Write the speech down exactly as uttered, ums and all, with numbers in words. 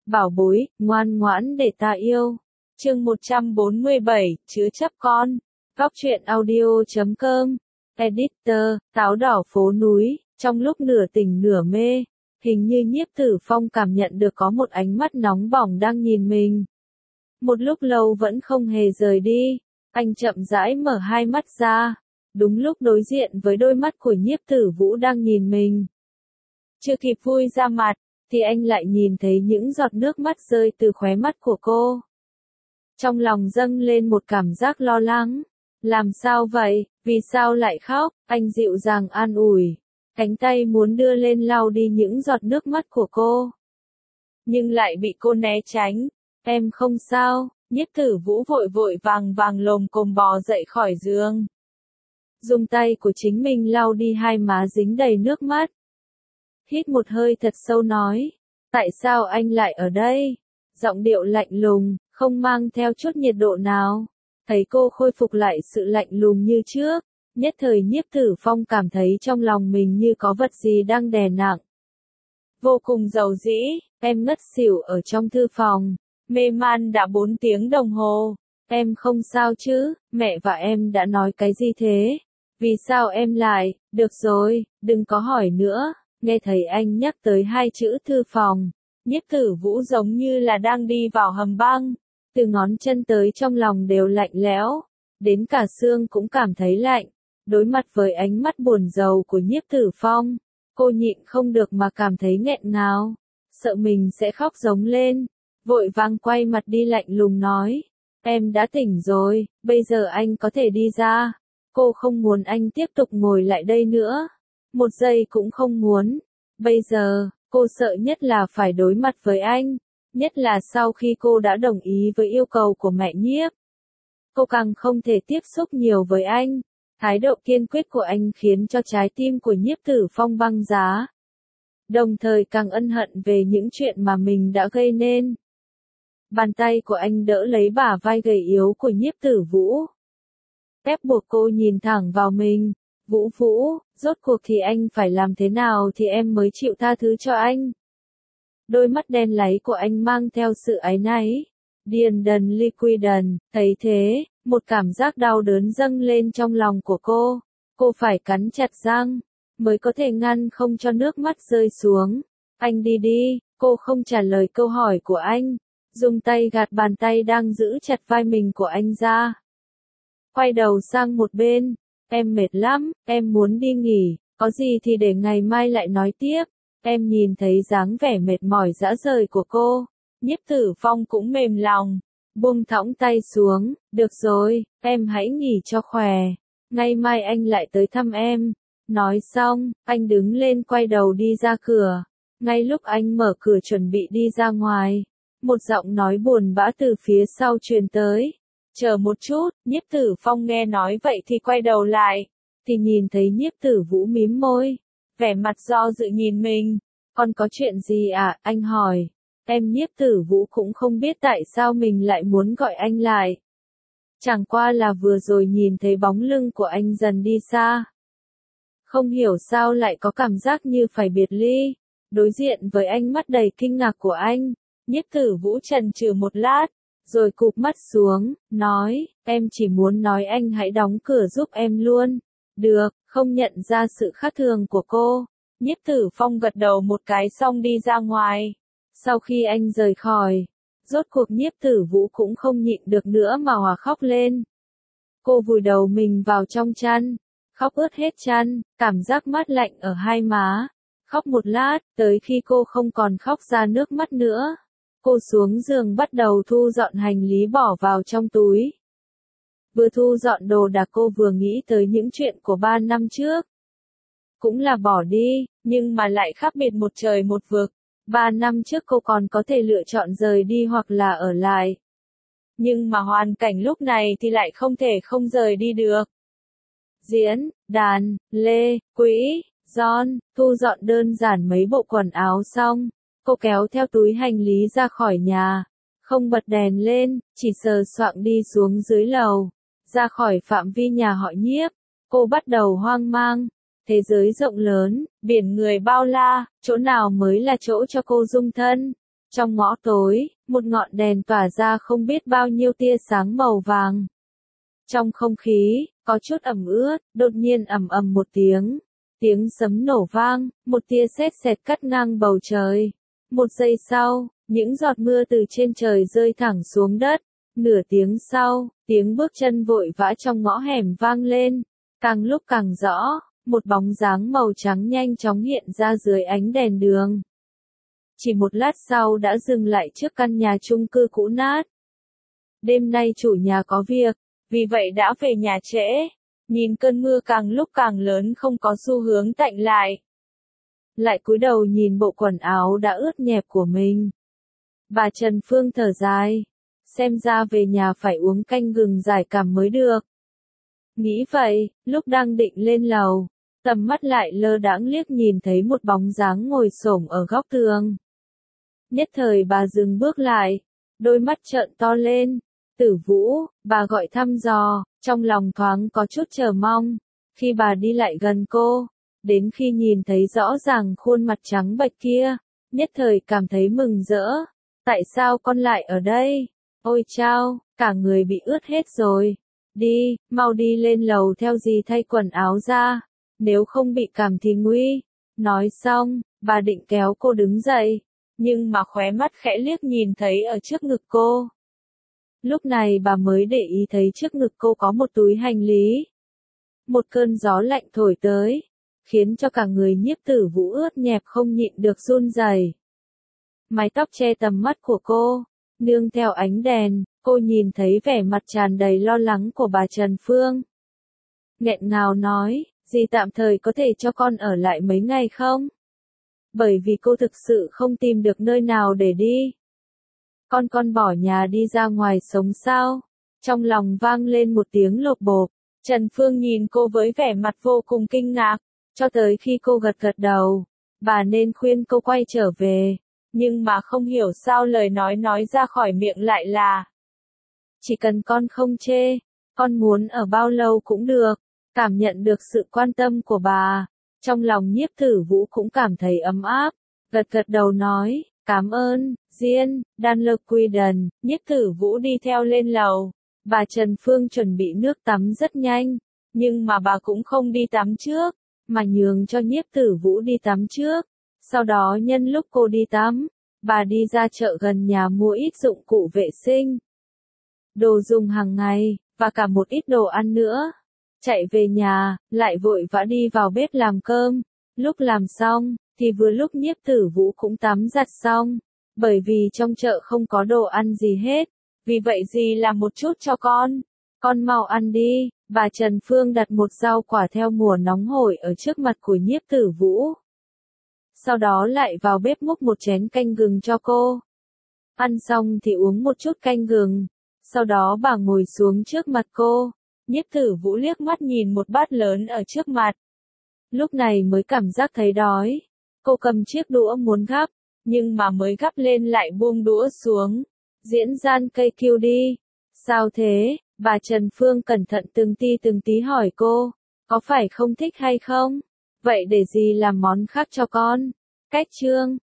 bảo bối, ngoan ngoãn để ta yêu. Chương một trăm bốn mươi bảy, chứa chấp con. Góc truyện audio chấm com. Editor, táo đỏ phố núi. Trong lúc nửa tỉnh nửa mê, hình như Nhiếp Tử Phong cảm nhận được có một ánh mắt nóng bỏng đang nhìn mình. Một lúc lâu vẫn không hề rời đi, anh chậm rãi mở hai mắt ra, đúng lúc đối diện với đôi mắt của Nhiếp Tử Vũ đang nhìn mình. Chưa kịp vui ra mặt, thì anh lại nhìn thấy những giọt nước mắt rơi từ khóe mắt của cô. Trong lòng dâng lên một cảm giác lo lắng. Làm sao vậy, vì sao lại khóc? Anh dịu dàng an ủi, cánh tay muốn đưa lên lau đi những giọt nước mắt của cô. Nhưng lại bị cô né tránh. Em không sao. Nhiếp Tử Vũ vội vội vàng vàng lồm cồm bò dậy khỏi giường. Dùng tay của chính mình lau đi hai má dính đầy nước mắt. Hít một hơi thật sâu nói, tại sao anh lại ở đây? Giọng điệu lạnh lùng, không mang theo chút nhiệt độ nào. Thấy cô khôi phục lại sự lạnh lùng như trước, nhất thời Nhiếp Tử Phong cảm thấy trong lòng mình như có vật gì đang đè nặng. Vô cùng dầu dĩ, em ngất xỉu ở trong thư phòng, mê man đã bốn tiếng đồng hồ. Em không sao chứ, mẹ và em đã nói cái gì thế? Vì sao em lại, được rồi, đừng có hỏi nữa. Nghe thấy anh nhắc tới hai chữ thư phòng, Nhiếp Tử Vũ giống như là đang đi vào hầm băng. Từ ngón chân tới trong lòng đều lạnh lẽo, đến cả xương cũng cảm thấy lạnh. Đối mặt với ánh mắt buồn rầu của Nhiếp Tử Phong, cô nhịn không được mà cảm thấy nghẹn ngào, sợ mình sẽ khóc giống lên, vội vàng quay mặt đi lạnh lùng nói, em đã tỉnh rồi, bây giờ anh có thể đi ra. Cô không muốn anh tiếp tục ngồi lại đây nữa, một giây cũng không muốn. Bây giờ, cô sợ nhất là phải đối mặt với anh. Nhất là sau khi cô đã đồng ý với yêu cầu của mẹ Nhiếp. Cô càng không thể tiếp xúc nhiều với anh. Thái độ kiên quyết của anh khiến cho trái tim của Nhiếp Tử Phong băng giá. Đồng thời càng ân hận về những chuyện mà mình đã gây nên. Bàn tay của anh đỡ lấy bả vai gầy yếu của Nhiếp Tử Vũ. Ép buộc cô nhìn thẳng vào mình. Vũ Vũ, rốt cuộc thì anh phải làm thế nào thì em mới chịu tha thứ cho anh? Đôi mắt đen láy của anh mang theo sự áy náy. Điền đần liquidần, thấy thế, một cảm giác đau đớn dâng lên trong lòng của cô. Cô phải cắn chặt răng, mới có thể ngăn không cho nước mắt rơi xuống. Anh đi đi, cô không trả lời câu hỏi của anh. Dùng tay gạt bàn tay đang giữ chặt vai mình của anh ra. Quay đầu sang một bên, em mệt lắm, em muốn đi nghỉ, có gì thì để ngày mai lại nói tiếp. Em nhìn thấy dáng vẻ mệt mỏi rã rời của cô, Nhiếp Tử Phong cũng mềm lòng, buông thõng tay xuống, được rồi, em hãy nghỉ cho khỏe, ngày mai anh lại tới thăm em. Nói xong, anh đứng lên quay đầu đi ra cửa, ngay lúc anh mở cửa chuẩn bị đi ra ngoài, một giọng nói buồn bã từ phía sau truyền tới, chờ một chút. Nhiếp Tử Phong nghe nói vậy thì quay đầu lại, thì nhìn thấy Nhiếp Tử Vũ mím môi, vẻ mặt do dự nhìn mình. Còn có chuyện gì à, anh hỏi. Em Nhiếp Tử Vũ cũng không biết tại sao mình lại muốn gọi anh lại. Chẳng qua là vừa rồi nhìn thấy bóng lưng của anh dần đi xa. Không hiểu sao lại có cảm giác như phải biệt ly. Đối diện với ánh mắt đầy kinh ngạc của anh, Nhiếp Tử Vũ chần chừ một lát, rồi cụp mắt xuống, nói, em chỉ muốn nói anh hãy đóng cửa giúp em luôn. Được, không nhận ra sự khác thường của cô. Nhiếp Tử Phong gật đầu một cái xong đi ra ngoài. Sau khi anh rời khỏi, rốt cuộc Nhiếp Tử Vũ cũng không nhịn được nữa mà hòa khóc lên. Cô vùi đầu mình vào trong chăn, khóc ướt hết chăn, cảm giác mát lạnh ở hai má. Khóc một lát, tới khi cô không còn khóc ra nước mắt nữa, cô xuống giường bắt đầu thu dọn hành lý bỏ vào trong túi. Vừa thu dọn đồ đạc cô vừa nghĩ tới những chuyện của ba năm trước. Cũng là bỏ đi, nhưng mà lại khác biệt một trời một vực. Ba năm trước cô còn có thể lựa chọn rời đi hoặc là ở lại. Nhưng mà hoàn cảnh lúc này thì lại không thể không rời đi được. Diễn, đàn, lê, quỹ, John, thu dọn đơn giản mấy bộ quần áo xong, cô kéo theo túi hành lý ra khỏi nhà. Không bật đèn lên, chỉ sờ soạng đi xuống dưới lầu. Ra khỏi phạm vi nhà họ Nhiếp, cô bắt đầu hoang mang. Thế giới rộng lớn, biển người bao la, chỗ nào mới là chỗ cho cô dung thân? Trong ngõ tối, một ngọn đèn tỏa ra không biết bao nhiêu tia sáng màu vàng. Trong không khí, có chút ẩm ướt, đột nhiên ầm ầm một tiếng. Tiếng sấm nổ vang, một tia sét sẹt cắt ngang bầu trời. Một giây sau, những giọt mưa từ trên trời rơi thẳng xuống đất. Nửa tiếng sau, tiếng bước chân vội vã trong ngõ hẻm vang lên. Càng lúc càng rõ, một bóng dáng màu trắng nhanh chóng hiện ra dưới ánh đèn đường. Chỉ một lát sau đã dừng lại trước căn nhà chung cư cũ nát. Đêm nay chủ nhà có việc, vì vậy đã về nhà trễ. Nhìn cơn mưa càng lúc càng lớn không có xu hướng tạnh lại. Lại cúi đầu nhìn bộ quần áo đã ướt nhẹp của mình. Bà Trần Phương thở dài. Xem ra về nhà phải uống canh gừng giải cảm mới được. Nghĩ vậy, lúc đang định lên lầu, tầm mắt lại lơ đãng liếc nhìn thấy một bóng dáng ngồi xổm ở góc tường. Nhất thời bà dừng bước lại, đôi mắt trợn to lên. Tử Vũ, bà gọi thăm dò, trong lòng thoáng có chút chờ mong. Khi bà đi lại gần cô, đến khi nhìn thấy rõ ràng khuôn mặt trắng bệch kia, nhất thời cảm thấy mừng rỡ. Tại sao con lại ở đây? Ôi chao, cả người bị ướt hết rồi. Đi, mau đi lên lầu theo dì thay quần áo ra, nếu không bị cảm thì nguy. Nói xong, bà định kéo cô đứng dậy, nhưng mà khóe mắt khẽ liếc nhìn thấy ở trước ngực cô. Lúc này bà mới để ý thấy trước ngực cô có một túi hành lý. Một cơn gió lạnh thổi tới, khiến cho cả người Nhiếp Tử Vũ ướt nhẹp không nhịn được run rẩy. Mái tóc che tầm mắt của cô, nương theo ánh đèn, cô nhìn thấy vẻ mặt tràn đầy lo lắng của bà Trần Phương. Nghẹn ngào nói, dì tạm thời có thể cho con ở lại mấy ngày không? Bởi vì cô thực sự không tìm được nơi nào để đi. Con con bỏ nhà đi ra ngoài sống sao? Trong lòng vang lên một tiếng lột bột. Trần Phương nhìn cô với vẻ mặt vô cùng kinh ngạc, cho tới khi cô gật gật đầu, bà nên khuyên cô quay trở về, nhưng mà không hiểu sao lời nói nói ra khỏi miệng lại là chỉ cần con không chê, con muốn ở bao lâu cũng được. Cảm nhận được sự quan tâm của bà, trong lòng Nhiếp Tử Vũ cũng cảm thấy ấm áp, gật gật đầu nói, cảm ơn, Diên, Đan Lơ Quy Đần. Nhiếp Tử Vũ đi theo lên lầu, bà Trần Phương chuẩn bị nước tắm rất nhanh, nhưng mà bà cũng không đi tắm trước, mà nhường cho Nhiếp Tử Vũ đi tắm trước. Sau đó nhân lúc cô đi tắm, bà đi ra chợ gần nhà mua ít dụng cụ vệ sinh, đồ dùng hàng ngày, và cả một ít đồ ăn nữa. Chạy về nhà, lại vội vã đi vào bếp làm cơm. Lúc làm xong, thì vừa lúc Nhiếp Tử Vũ cũng tắm giặt xong. Bởi vì trong chợ không có đồ ăn gì hết. Vì vậy dì làm một chút cho con. Con mau ăn đi. Bà Trần Phương đặt một rau quả theo mùa nóng hổi ở trước mặt của Nhiếp Tử Vũ. Sau đó lại vào bếp múc một chén canh gừng cho cô. Ăn xong thì uống một chút canh gừng. Sau đó bà ngồi xuống trước mặt cô. Nhiếp Tử Vũ liếc mắt nhìn một bát lớn ở trước mặt. Lúc này mới cảm giác thấy đói. Cô cầm chiếc đũa muốn gắp, nhưng mà mới gắp lên lại buông đũa xuống. Diễn gian cây kiêu đi. Sao thế? Bà Trần Phương cẩn thận từng ti từng tí hỏi cô. Có phải không thích hay không? Vậy để dì làm món khác cho con. Cách chương.